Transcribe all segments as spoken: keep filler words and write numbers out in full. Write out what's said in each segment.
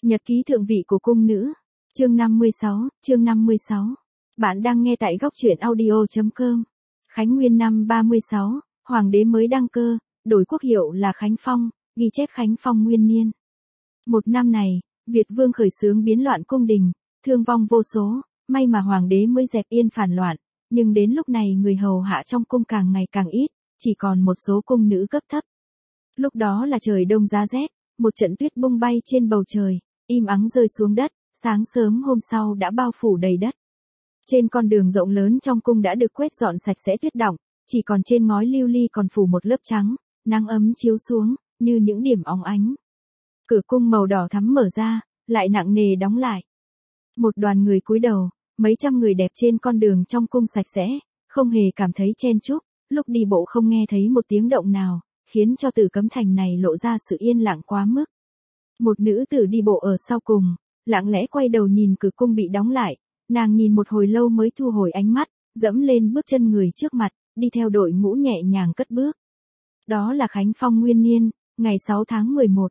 Nhật ký thượng vị của cung nữ. Chương năm mươi sáu, chương năm mươi sáu. Bạn đang nghe tại góc truyện audio chấm com. Khánh Nguyên năm ba mươi sáu, hoàng đế mới đăng cơ, đổi quốc hiệu là Khánh Phong, ghi chép Khánh Phong nguyên niên. Một năm này, Việt Vương khởi xướng biến loạn cung đình, thương vong vô số, may mà hoàng đế mới dẹp yên phản loạn, nhưng đến lúc này người hầu hạ trong cung càng ngày càng ít, chỉ còn một số cung nữ cấp thấp. Lúc đó là trời đông giá rét, một trận tuyết bung bay trên bầu trời, im ắng rơi xuống đất, sáng sớm hôm sau đã bao phủ đầy đất. Trên con đường rộng lớn trong cung đã được quét dọn sạch sẽ tuyết đọng, chỉ còn trên ngói lưu ly còn phủ một lớp trắng, nắng ấm chiếu xuống, như những điểm óng ánh. Cửa cung màu đỏ thắm mở ra, lại nặng nề đóng lại. Một đoàn người cúi đầu, mấy trăm người đẹp trên con đường trong cung sạch sẽ, không hề cảm thấy chen chúc, lúc đi bộ không nghe thấy một tiếng động nào, khiến cho Tử Cấm Thành này lộ ra sự yên lặng quá mức. Một nữ tử đi bộ ở sau cùng, lặng lẽ quay đầu nhìn cửa cung bị đóng lại, nàng nhìn một hồi lâu mới thu hồi ánh mắt, dẫm lên bước chân người trước mặt, đi theo đội ngũ nhẹ nhàng cất bước. Đó là Khánh Phong nguyên niên, ngày sáu tháng mười một.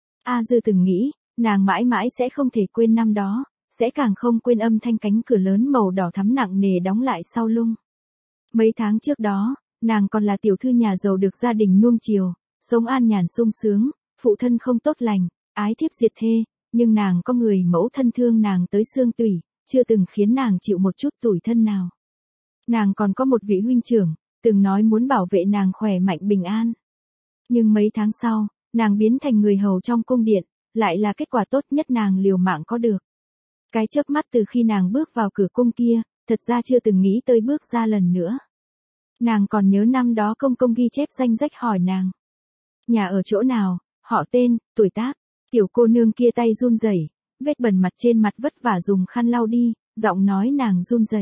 A Dư từng nghĩ, nàng mãi mãi sẽ không thể quên năm đó, sẽ càng không quên âm thanh cánh cửa lớn màu đỏ thắm nặng nề đóng lại sau lưng. Mấy tháng trước đó, nàng còn là tiểu thư nhà giàu được gia đình nuông chiều, sống an nhàn sung sướng, phụ thân không tốt lành, ái thiếp diệt thê, nhưng nàng có người mẫu thân thương nàng tới xương tủy, chưa từng khiến nàng chịu một chút tủi thân nào. Nàng còn có một vị huynh trưởng, từng nói muốn bảo vệ nàng khỏe mạnh bình an. Nhưng mấy tháng sau, nàng biến thành người hầu trong cung điện, lại là kết quả tốt nhất nàng liều mạng có được. Cái chớp mắt từ khi nàng bước vào cửa cung kia, thật ra chưa từng nghĩ tới bước ra lần nữa. Nàng còn nhớ năm đó công công ghi chép danh sách hỏi nàng. Nhà ở chỗ nào, họ tên, tuổi tác. Tiểu cô nương kia tay run rẩy, vết bẩn mặt trên mặt vất vả dùng khăn lau đi, giọng nói nàng run rẩy.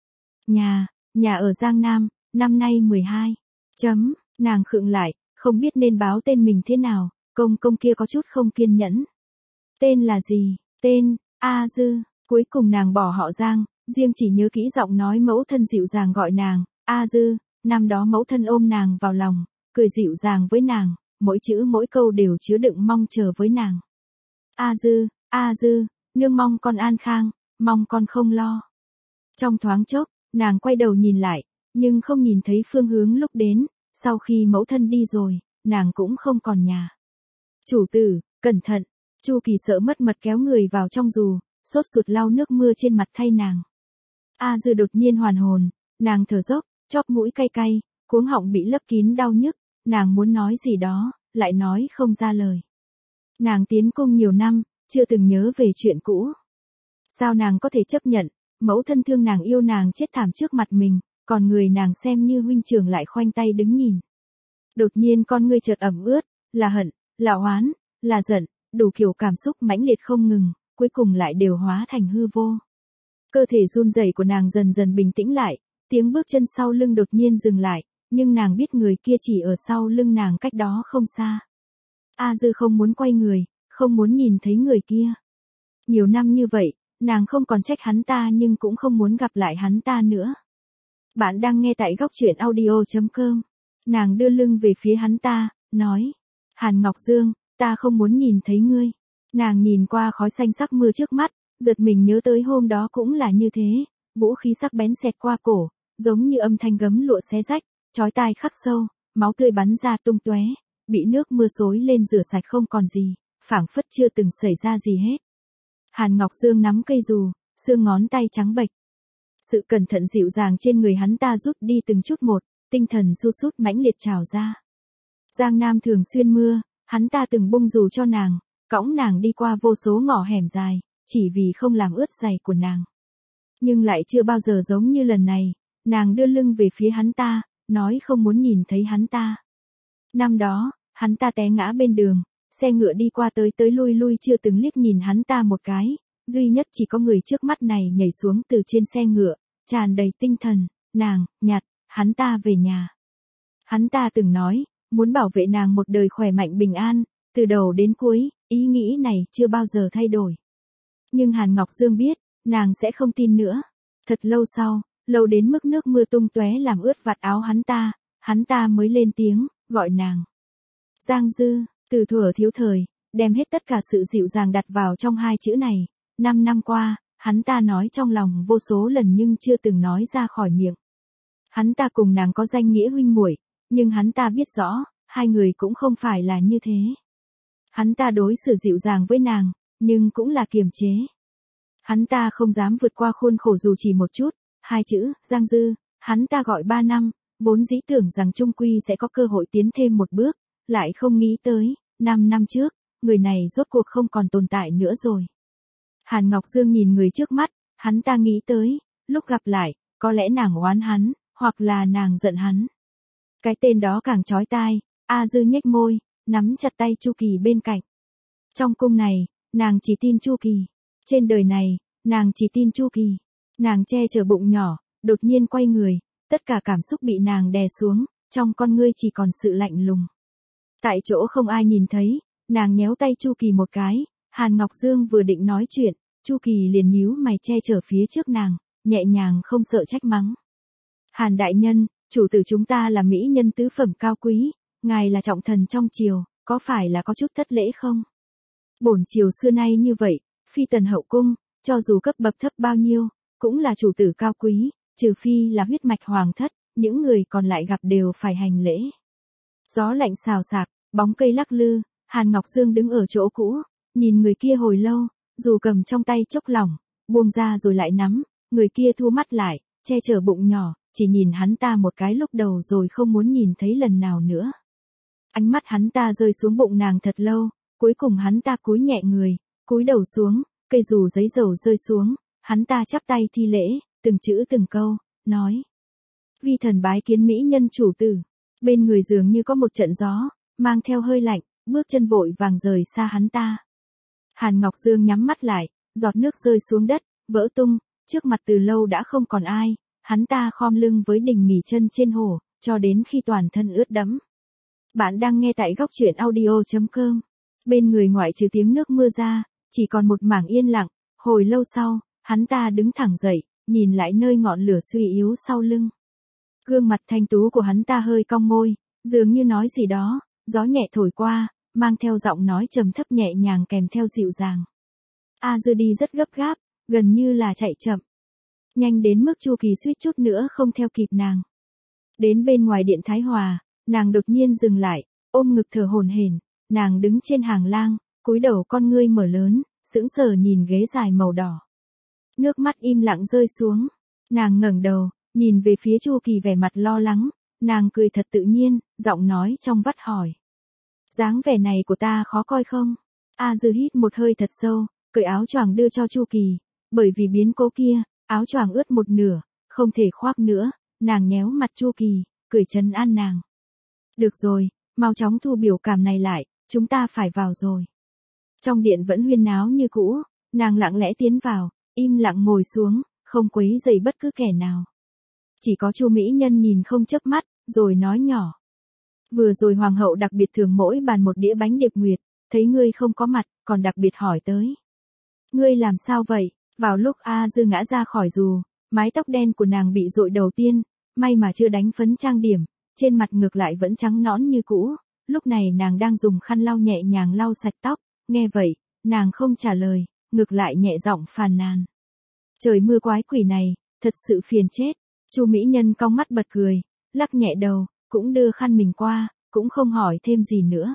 Nhà, nhà ở Giang Nam, năm nay mười hai. Chấm, nàng khựng lại, không biết nên báo tên mình thế nào, công công kia có chút không kiên nhẫn. Tên là gì? Tên, A Dư, cuối cùng nàng bỏ họ Giang, riêng chỉ nhớ kỹ giọng nói mẫu thân dịu dàng gọi nàng, A Dư, năm đó mẫu thân ôm nàng vào lòng, cười dịu dàng với nàng, mỗi chữ mỗi câu đều chứa đựng mong chờ với nàng. A Dư, A Dư, nương mong con an khang, mong con không lo. Trong thoáng chốc, nàng quay đầu nhìn lại, nhưng không nhìn thấy phương hướng lúc đến, sau khi mẫu thân đi rồi, nàng cũng không còn nhà. Chủ tử, cẩn thận, Chu Kỳ sợ mất mật kéo người vào trong dù, sốt sụt lau nước mưa trên mặt thay nàng. A Dư đột nhiên hoàn hồn, nàng thở dốc, chóp mũi cay cay, cuống họng bị lấp kín đau nhức, nàng muốn nói gì đó, lại nói không ra lời. Nàng tiến cung nhiều năm, chưa từng nhớ về chuyện cũ. Sao nàng có thể chấp nhận, mẫu thân thương nàng yêu nàng chết thảm trước mặt mình, còn người nàng xem như huynh trưởng lại khoanh tay đứng nhìn. Đột nhiên con ngươi chợt ẩm ướt, là hận, là oán, là giận, đủ kiểu cảm xúc mãnh liệt không ngừng, cuối cùng lại đều hóa thành hư vô. Cơ thể run rẩy của nàng dần dần bình tĩnh lại, tiếng bước chân sau lưng đột nhiên dừng lại, nhưng nàng biết người kia chỉ ở sau lưng nàng cách đó không xa. A Dư không muốn quay người, không muốn nhìn thấy người kia. Nhiều năm như vậy, nàng không còn trách hắn ta nhưng cũng không muốn gặp lại hắn ta nữa. Bạn đang nghe tại góc truyện audio chấm com. Nàng đưa lưng về phía hắn ta, nói. Hàn Ngọc Dương, ta không muốn nhìn thấy ngươi. Nàng nhìn qua khói xanh sắc mưa trước mắt, giật mình nhớ tới hôm đó cũng là như thế, vũ khí sắc bén xẹt qua cổ, giống như âm thanh gấm lụa xé rách, chói tai khắc sâu, máu tươi bắn ra tung tóe, bị nước mưa xối lên rửa sạch không còn gì, phảng phất chưa từng xảy ra gì hết. Hàn Ngọc Dương nắm cây dù, xương ngón tay trắng bệch. Sự cẩn thận dịu dàng trên người hắn ta rút đi từng chút một, tinh thần su sút mãnh liệt trào ra. Giang Nam thường xuyên mưa, hắn ta từng bung dù cho nàng, cõng nàng đi qua vô số ngõ hẻm dài, chỉ vì không làm ướt giày của nàng. Nhưng lại chưa bao giờ giống như lần này, nàng đưa lưng về phía hắn ta, nói không muốn nhìn thấy hắn ta. Năm đó, hắn ta té ngã bên đường, xe ngựa đi qua tới tới lui lui chưa từng liếc nhìn hắn ta một cái, duy nhất chỉ có người trước mắt này nhảy xuống từ trên xe ngựa, tràn đầy tinh thần, nàng, nhặt, hắn ta về nhà. Hắn ta từng nói, muốn bảo vệ nàng một đời khỏe mạnh bình an, từ đầu đến cuối, ý nghĩ này chưa bao giờ thay đổi. Nhưng Hàn Ngọc Dương biết, nàng sẽ không tin nữa. Thật lâu sau, lâu đến mức nước mưa tung tóe làm ướt vạt áo hắn ta, hắn ta mới lên tiếng, gọi nàng. Giang Dư, từ thuở thiếu thời, đem hết tất cả sự dịu dàng đặt vào trong hai chữ này. Năm năm qua, hắn ta nói trong lòng vô số lần nhưng chưa từng nói ra khỏi miệng. Hắn ta cùng nàng có danh nghĩa huynh muội, nhưng hắn ta biết rõ, hai người cũng không phải là như thế. Hắn ta đối xử dịu dàng với nàng, nhưng cũng là kiềm chế. Hắn ta không dám vượt qua khuôn khổ dù chỉ một chút. Hai chữ, Giang Dư, hắn ta gọi ba năm, vốn dĩ tưởng rằng chung quy sẽ có cơ hội tiến thêm một bước, lại không nghĩ tới, năm năm trước, người này rốt cuộc không còn tồn tại nữa rồi. Hàn Ngọc Dương nhìn người trước mắt, hắn ta nghĩ tới, lúc gặp lại, có lẽ nàng oán hắn, hoặc là nàng giận hắn. Cái tên đó càng chói tai, A Dư nhếch môi, nắm chặt tay Chu Kỳ bên cạnh. Trong cung này, nàng chỉ tin Chu Kỳ. Trên đời này, nàng chỉ tin Chu Kỳ. Nàng che chở bụng nhỏ, đột nhiên quay người, tất cả cảm xúc bị nàng đè xuống, trong con ngươi chỉ còn sự lạnh lùng. Tại chỗ không ai nhìn thấy, nàng nhéo tay Chu Kỳ một cái, Hàn Ngọc Dương vừa định nói chuyện, Chu Kỳ liền nhíu mày che chở phía trước nàng, nhẹ nhàng không sợ trách mắng. Hàn đại nhân, chủ tử chúng ta là mỹ nhân tứ phẩm cao quý, ngài là trọng thần trong triều, có phải là có chút thất lễ không? Bổn triều xưa nay như vậy, phi tần hậu cung, cho dù cấp bậc thấp bao nhiêu, cũng là chủ tử cao quý, trừ phi là huyết mạch hoàng thất, những người còn lại gặp đều phải hành lễ. Gió lạnh xào xạc, bóng cây lắc lư, Hàn Ngọc Dương đứng ở chỗ cũ, nhìn người kia hồi lâu, dù cầm trong tay chốc lỏng, buông ra rồi lại nắm, người kia thu mắt lại, che chở bụng nhỏ, chỉ nhìn hắn ta một cái lúc đầu rồi không muốn nhìn thấy lần nào nữa. Ánh mắt hắn ta rơi xuống bụng nàng thật lâu, cuối cùng hắn ta cúi nhẹ người, cúi đầu xuống, cây dù giấy dầu rơi xuống, hắn ta chắp tay thi lễ, từng chữ từng câu, nói. Vi thần bái kiến mỹ nhân chủ tử. Bên người dường như có một trận gió, mang theo hơi lạnh, bước chân vội vàng rời xa hắn ta. Hàn Ngọc Dương nhắm mắt lại, giọt nước rơi xuống đất, vỡ tung, trước mặt từ lâu đã không còn ai, hắn ta khom lưng với đỉnh nghỉ chân trên hồ, cho đến khi toàn thân ướt đẫm. Bạn đang nghe tại góc truyện audio chấm com. Bên người ngoại trừ tiếng nước mưa ra, chỉ còn một mảng yên lặng, hồi lâu sau, hắn ta đứng thẳng dậy, nhìn lại nơi ngọn lửa suy yếu sau lưng. Gương mặt thanh tú của hắn ta hơi cong môi, dường như nói gì đó, gió nhẹ thổi qua, mang theo giọng nói trầm thấp nhẹ nhàng kèm theo dịu dàng. A Dư đi rất gấp gáp, gần như là chạy chậm. Nhanh đến mức Chu Kỳ suýt chút nữa không theo kịp nàng. Đến bên ngoài điện Thái Hòa, nàng đột nhiên dừng lại, ôm ngực thở hổn hển, nàng đứng trên hàng lang, cúi đầu con ngươi mở lớn, sững sờ nhìn ghế dài màu đỏ. Nước mắt im lặng rơi xuống, nàng ngẩng đầu, nhìn về phía Chu Kỳ vẻ mặt lo lắng, nàng cười thật tự nhiên, giọng nói trong vắt hỏi. Dáng vẻ này của ta khó coi không? A Dư hít một hơi thật sâu, cởi áo choàng đưa cho Chu Kỳ, bởi vì biến cố kia, áo choàng ướt một nửa, không thể khoác nữa, nàng nhéo mặt Chu Kỳ, cười trấn an nàng. Được rồi, mau chóng thu biểu cảm này lại, chúng ta phải vào rồi. Trong điện vẫn huyên náo như cũ, nàng lặng lẽ tiến vào, im lặng ngồi xuống, không quấy rầy bất cứ kẻ nào. Chỉ có Chu mỹ nhân nhìn không chớp mắt, rồi nói nhỏ. Vừa rồi hoàng hậu đặc biệt thưởng mỗi bàn một đĩa bánh điệp nguyệt, thấy ngươi không có mặt, còn đặc biệt hỏi tới. Ngươi làm sao vậy? Vào lúc A Dư ngã ra khỏi dù, mái tóc đen của nàng bị dội đầu tiên, may mà chưa đánh phấn trang điểm, trên mặt ngược lại vẫn trắng nõn như cũ, lúc này nàng đang dùng khăn lau nhẹ nhàng lau sạch tóc, nghe vậy, nàng không trả lời, ngược lại nhẹ giọng phàn nàn. Trời mưa quái quỷ này, thật sự phiền chết. Chu mỹ nhân cong mắt bật cười, lắc nhẹ đầu, cũng đưa khăn mình qua, cũng không hỏi thêm gì nữa.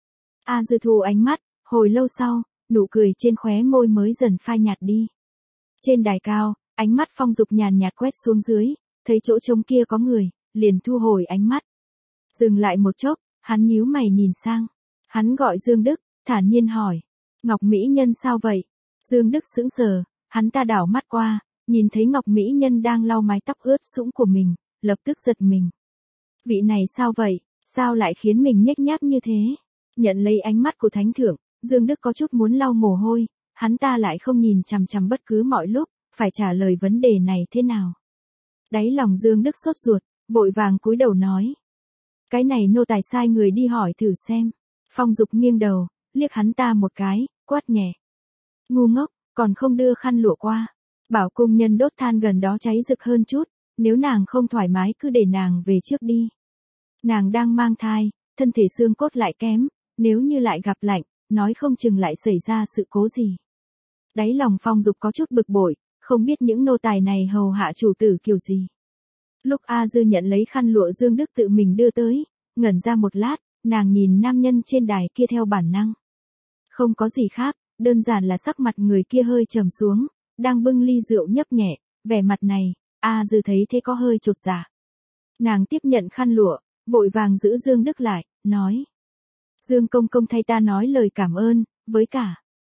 A Dư thu ánh mắt, hồi lâu sau, nụ cười trên khóe môi mới dần phai nhạt đi. Trên đài cao, ánh mắt Phong Dục nhàn nhạt quét xuống dưới, thấy chỗ trống kia có người, liền thu hồi ánh mắt. Dừng lại một chốc, hắn nhíu mày nhìn sang. Hắn gọi Dương Đức, thản nhiên hỏi. Ngọc mỹ nhân sao vậy? Dương Đức sững sờ, hắn ta đảo mắt qua, nhìn thấy Ngọc mỹ nhân đang lau mái tóc ướt sũng của mình, lập tức giật mình. Vị này sao vậy? Sao lại khiến mình nhếch nhác như thế? Nhận lấy ánh mắt của thánh thượng, Dương Đức có chút muốn lau mồ hôi, hắn ta lại không nhìn chằm chằm bất cứ mọi lúc, phải trả lời vấn đề này thế nào. Đáy lòng Dương Đức sốt ruột, vội vàng cúi đầu nói. Cái này nô tài sai người đi hỏi thử xem. Phong Dục nghiêng đầu, liếc hắn ta một cái, quát nhẹ. Ngu ngốc, còn không đưa khăn lụa qua. Bảo cung nhân đốt than gần đó cháy rực hơn chút, nếu nàng không thoải mái cứ để nàng về trước đi. Nàng đang mang thai, thân thể xương cốt lại kém, nếu như lại gặp lạnh, nói không chừng lại xảy ra sự cố gì. Đáy lòng Phong Dục có chút bực bội, không biết những nô tài này hầu hạ chủ tử kiểu gì. Lúc A Dư nhận lấy khăn lụa Dương Đức tự mình đưa tới, ngẩn ra một lát, nàng nhìn nam nhân trên đài kia theo bản năng. Không có gì khác, đơn giản là sắc mặt người kia hơi trầm xuống, đang bưng ly rượu nhấp nhẹ, vẻ mặt này, A Dư thấy thế có hơi chột dạ. Nàng tiếp nhận khăn lụa, vội vàng giữ Dương Đức lại, nói. Dương công công thay ta nói lời cảm ơn, với cả.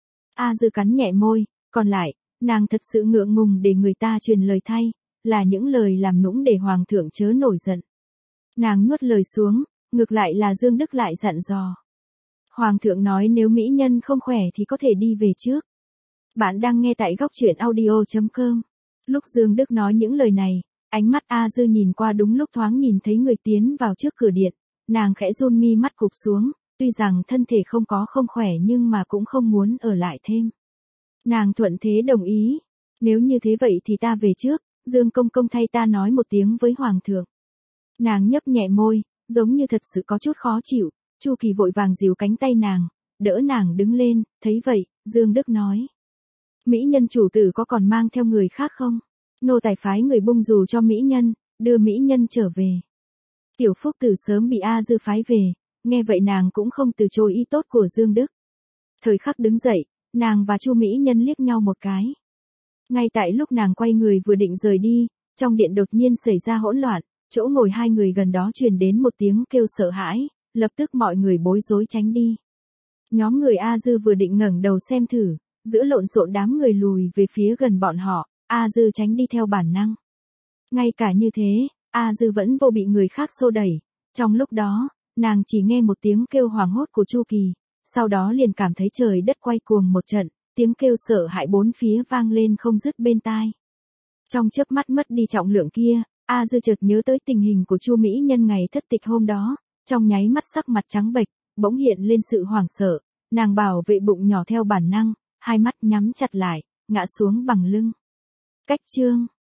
A Dư cắn nhẹ môi, còn lại, nàng thật sự ngượng ngùng để người ta truyền lời thay, là những lời làm nũng để hoàng thượng chớ nổi giận. Nàng nuốt lời xuống, ngược lại là Dương Đức lại dặn dò. Hoàng thượng nói nếu mỹ nhân không khỏe thì có thể đi về trước. Bạn đang nghe tại góc truyện audio chấm com. Lúc Dương Đức nói những lời này, ánh mắt A Dư nhìn qua đúng lúc thoáng nhìn thấy người tiến vào trước cửa điện, nàng khẽ run mi mắt cụp xuống, tuy rằng thân thể không có không khỏe nhưng mà cũng không muốn ở lại thêm. Nàng thuận thế đồng ý, nếu như thế vậy thì ta về trước, Dương công công thay ta nói một tiếng với hoàng thượng. Nàng nhấp nhẹ môi, giống như thật sự có chút khó chịu, Chu Kỳ vội vàng dìu cánh tay nàng, đỡ nàng đứng lên, thấy vậy, Dương Đức nói. Mỹ nhân chủ tử có còn mang theo người khác không? Nô tài phái người bung dù cho mỹ nhân, đưa mỹ nhân trở về. Tiểu Phúc Tử sớm bị A Dư phái về, nghe vậy nàng cũng không từ chối ý tốt của Dương Đức. Thời khắc đứng dậy, nàng và Chu mỹ nhân liếc nhau một cái. Ngay tại lúc nàng quay người vừa định rời đi, trong điện đột nhiên xảy ra hỗn loạn, chỗ ngồi hai người gần đó truyền đến một tiếng kêu sợ hãi, lập tức mọi người bối rối tránh đi. Nhóm người A Dư vừa định ngẩng đầu xem thử, giữa lộn xộn đám người lùi về phía gần bọn họ, A Dư tránh đi theo bản năng. Ngay cả như thế, A Dư vẫn vô bị người khác xô đẩy, trong lúc đó, nàng chỉ nghe một tiếng kêu hoảng hốt của Chu Kỳ, sau đó liền cảm thấy trời đất quay cuồng một trận, tiếng kêu sợ hãi bốn phía vang lên không dứt bên tai. Trong chớp mắt mất đi trọng lượng kia, A Dư chợt nhớ tới tình hình của Chu mỹ nhân ngày thất tịch hôm đó, trong nháy mắt sắc mặt trắng bệch, bỗng hiện lên sự hoảng sợ, nàng bảo vệ bụng nhỏ theo bản năng, hai mắt nhắm chặt lại, ngã xuống bằng lưng. Cách chương